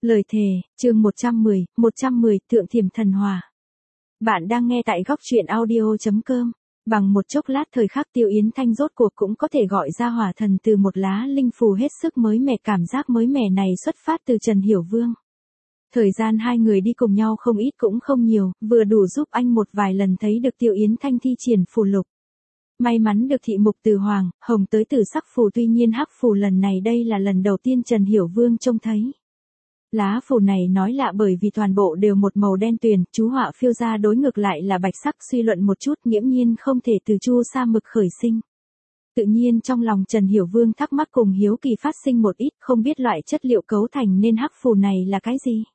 Lời thề, chương 110, Thượng Thiểm Thần Hỏa. Bạn đang nghe tại góc truyện audio.com. Bằng một chốc lát thời khắc Tiêu Yến Thanh rốt cuộc cũng có thể gọi ra hỏa thần từ một lá linh phù hết sức mới mẻ, cảm giác mới mẻ này xuất phát từ Trần Hiểu Vương. Thời gian hai người đi cùng nhau không ít cũng không nhiều, vừa đủ giúp anh một vài lần thấy được Tiêu Yến Thanh thi triển phù lục. May mắn được thị mục từ hoàng, hồng tới từ sắc phù, tuy nhiên hắc phù lần này đây là lần đầu tiên Trần Hiểu Vương trông thấy. Lá phù này nói lạ bởi vì toàn bộ đều một màu đen tuyền, chú họa phiêu ra đối ngược lại là bạch sắc, suy luận một chút nghiễm nhiên không thể từ chu sa mực khởi sinh. Tự nhiên trong lòng Trần Hiểu Vương thắc mắc cùng hiếu kỳ phát sinh một ít, không biết loại chất liệu cấu thành nên hắc phù này là cái gì.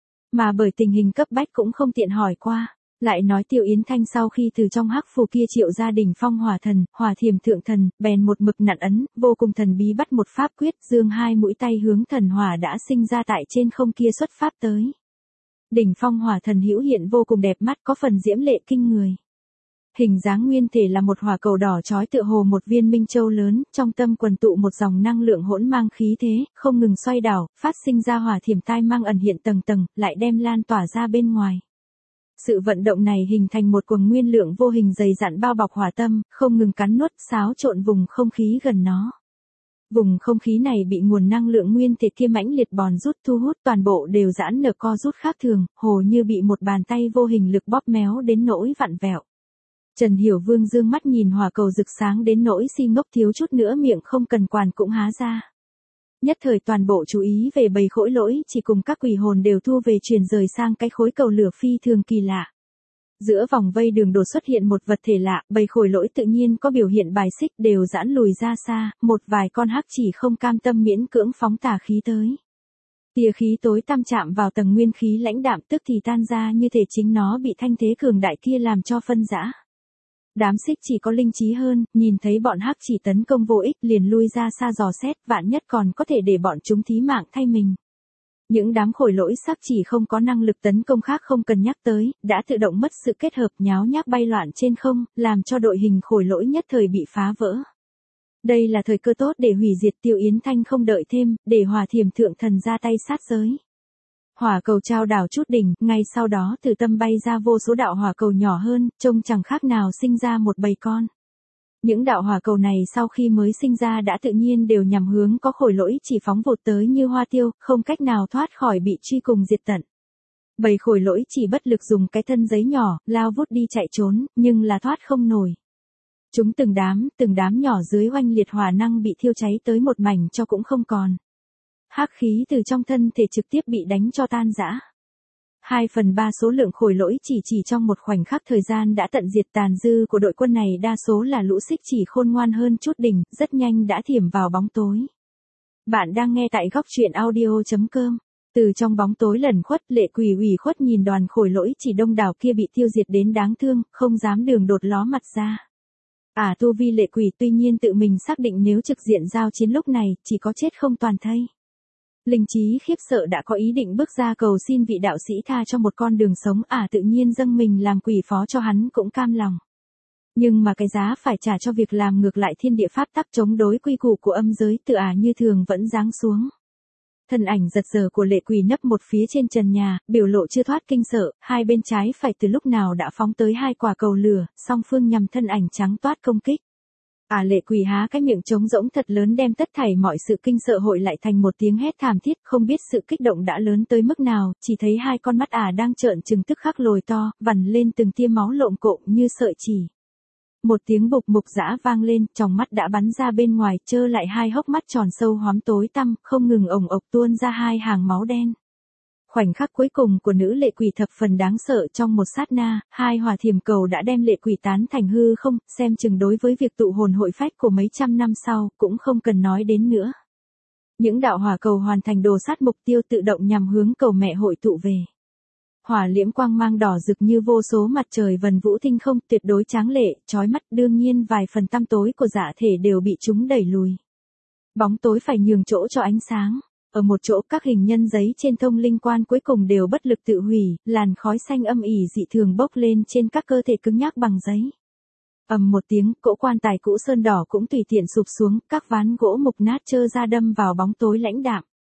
Mà bởi tình hình cấp bách cũng không tiện hỏi qua. Lại nói Tiêu Yến Thanh sau khi từ trong hắc phù kia triệu ra đỉnh phong hỏa thần, hỏa thiểm thượng thần, bèn một mực nặn ấn, vô cùng thần bí bắt một pháp quyết, dương hai mũi tay hướng thần hỏa đã sinh ra tại trên không kia xuất pháp tới. Đỉnh phong hỏa thần hữu hiện vô cùng đẹp mắt, có phần diễm lệ kinh người. Hình dáng nguyên thể là một hỏa cầu đỏ chói tựa hồ một viên minh châu lớn, trong tâm quần tụ một dòng năng lượng hỗn mang khí thế, không ngừng xoay đảo, phát sinh ra hỏa thiểm tai mang ẩn hiện tầng tầng, lại đem lan tỏa ra bên ngoài. Sự vận động này hình thành một quầng nguyên lượng vô hình dày dặn bao bọc hỏa tâm, không ngừng cắn nuốt, xáo trộn vùng không khí gần nó. Vùng không khí này bị nguồn năng lượng nguyên thể kia mãnh liệt bòn rút thu hút, toàn bộ đều giãn nở co rút khác thường, hồ như bị một bàn tay vô hình lực bóp méo đến nỗi vặn vẹo. Trần Hiểu Vương dương mắt nhìn hỏa cầu rực sáng đến nỗi si ngốc, thiếu chút nữa miệng không cần quản cũng há ra. Nhất thời toàn bộ chú ý về bầy khối lỗi chỉ cùng các quỷ hồn đều thu về, chuyển rời sang cái khối cầu lửa phi thường kỳ lạ. Giữa vòng vây đường đột xuất hiện một vật thể lạ, bầy khối lỗi tự nhiên có biểu hiện bài xích, đều giãn lùi ra xa, một vài con hắc chỉ không cam tâm miễn cưỡng phóng tà khí tới. Tia khí tối tăm chạm vào tầng nguyên khí lãnh đạm tức thì tan ra, như thể chính nó bị thanh thế cường đại kia làm cho phân rã. Đám xích chỉ có linh trí hơn, nhìn thấy bọn hắc chỉ tấn công vô ích liền lui ra xa dò xét, vạn nhất còn có thể để bọn chúng thí mạng thay mình. Những đám khối lỗi sắc chỉ không có năng lực tấn công khác không cần nhắc tới, đã tự động mất sự kết hợp, nháo nhác bay loạn trên không, làm cho đội hình khối lỗi nhất thời bị phá vỡ. Đây là thời cơ tốt để hủy diệt. Tiêu Yến Thanh không đợi thêm, để hỏa thiểm thượng thần ra tay sát giới. Hỏa cầu trao đảo chút đỉnh, ngay sau đó từ tâm bay ra vô số đạo hỏa cầu nhỏ hơn, trông chẳng khác nào sinh ra một bầy con. Những đạo hỏa cầu này sau khi mới sinh ra đã tự nhiên đều nhằm hướng có khối lỗi chỉ phóng vụt tới như hoa tiêu, không cách nào thoát khỏi bị truy cùng diệt tận. Bầy khối lỗi chỉ bất lực dùng cái thân giấy nhỏ, lao vút đi chạy trốn, nhưng là thoát không nổi. Chúng từng đám nhỏ dưới oanh liệt hỏa năng bị thiêu cháy tới một mảnh cho cũng không còn. Hắc khí từ trong thân thể trực tiếp bị đánh cho tan rã. 2/3 số lượng khối lỗi chỉ trong một khoảnh khắc thời gian đã tận diệt, tàn dư của đội quân này đa số là lũ xích chỉ khôn ngoan hơn chút đỉnh, rất nhanh đã thiểm vào bóng tối. Bạn đang nghe tại góc truyện audio.com. Từ trong bóng tối lẩn khuất, Lệ Quỷ ủy khuất nhìn đoàn khối lỗi chỉ đông đảo kia bị tiêu diệt đến đáng thương, không dám đường đột ló mặt ra. Tu vi Lệ Quỷ tuy nhiên tự mình xác định nếu trực diện giao chiến lúc này, chỉ có chết không toàn thây. Linh trí khiếp sợ đã có ý định bước ra cầu xin vị đạo sĩ tha cho một con đường sống, tự nhiên dâng mình làm quỷ phó cho hắn cũng cam lòng. Nhưng mà cái giá phải trả cho việc làm ngược lại thiên địa pháp tắc, chống đối quy củ của âm giới, tự như thường vẫn giáng xuống. Thân ảnh giật giờ của Lệ Quỷ nấp một phía trên trần nhà, biểu lộ chưa thoát kinh sợ, hai bên trái phải từ lúc nào đã phóng tới hai quả cầu lửa, song phương nhằm thân ảnh trắng toát công kích. Lệ Quỷ há cái miệng trống rỗng thật lớn đem tất thảy mọi sự kinh sợ hội lại thành một tiếng hét thảm thiết, không biết sự kích động đã lớn tới mức nào, chỉ thấy hai con mắt đang trợn trừng tức khắc lồi to, vằn lên từng tia máu lộn cộm như sợi chỉ. Một tiếng bục mục dã vang lên, tròng mắt đã bắn ra bên ngoài, trơ lại hai hốc mắt tròn sâu hoắm tối tăm, không ngừng ồng ộc tuôn ra hai hàng máu đen. Khoảnh khắc cuối cùng của nữ Lệ Quỷ thập phần đáng sợ, trong một sát na, hai hỏa thiểm cầu đã đem Lệ Quỷ tán thành hư không, xem chừng đối với việc tụ hồn hội phách của mấy trăm năm sau, cũng không cần nói đến nữa. Những đạo hỏa cầu hoàn thành đồ sát mục tiêu tự động nhằm hướng cầu mẹ hội tụ về. Hỏa liễm quang mang đỏ rực như vô số mặt trời vần vũ tinh không, tuyệt đối tráng lệ, chói mắt, đương nhiên vài phần tăm tối của dạ thể đều bị chúng đẩy lùi. Bóng tối phải nhường chỗ cho ánh sáng. Ở một chỗ các hình nhân giấy trên thông linh quan cuối cùng đều bất lực tự hủy, làn khói xanh âm ỉ dị thường bốc lên trên các cơ thể cứng nhắc bằng giấy. Ầm một tiếng, cỗ quan tài cũ sơn đỏ cũng tùy tiện sụp xuống, các ván gỗ mục nát trơ ra đâm vào bóng tối lãnh đạm.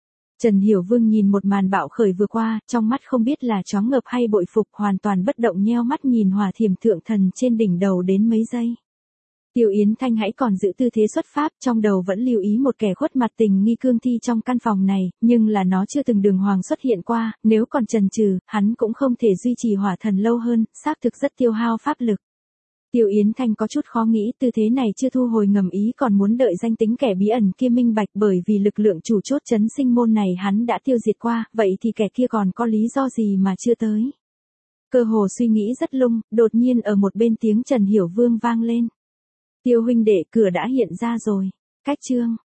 Trần Hiểu Vương nhìn một màn bạo khởi vừa qua, trong mắt không biết là choáng ngợp hay bội phục, hoàn toàn bất động nheo mắt nhìn hỏa thiểm thượng thần trên đỉnh đầu đến mấy giây. Tiêu Yến Thanh hãy còn giữ tư thế xuất pháp, trong đầu vẫn lưu ý một kẻ khuất mặt tình nghi cương thi trong căn phòng này, nhưng là nó chưa từng đường hoàng xuất hiện qua, nếu còn chần chừ, hắn cũng không thể duy trì hỏa thần lâu hơn, xác thực rất tiêu hao pháp lực. Tiêu Yến Thanh có chút khó nghĩ, tư thế này chưa thu hồi ngầm ý còn muốn đợi danh tính kẻ bí ẩn kia minh bạch, bởi vì lực lượng chủ chốt trấn sinh môn này hắn đã tiêu diệt qua, vậy thì kẻ kia còn có lý do gì mà chưa tới. Cơ hồ suy nghĩ rất lung, đột nhiên ở một bên tiếng Trần Hiểu Vương vang lên. Tiêu huynh đệ, cửa đã hiện ra rồi. Cách chương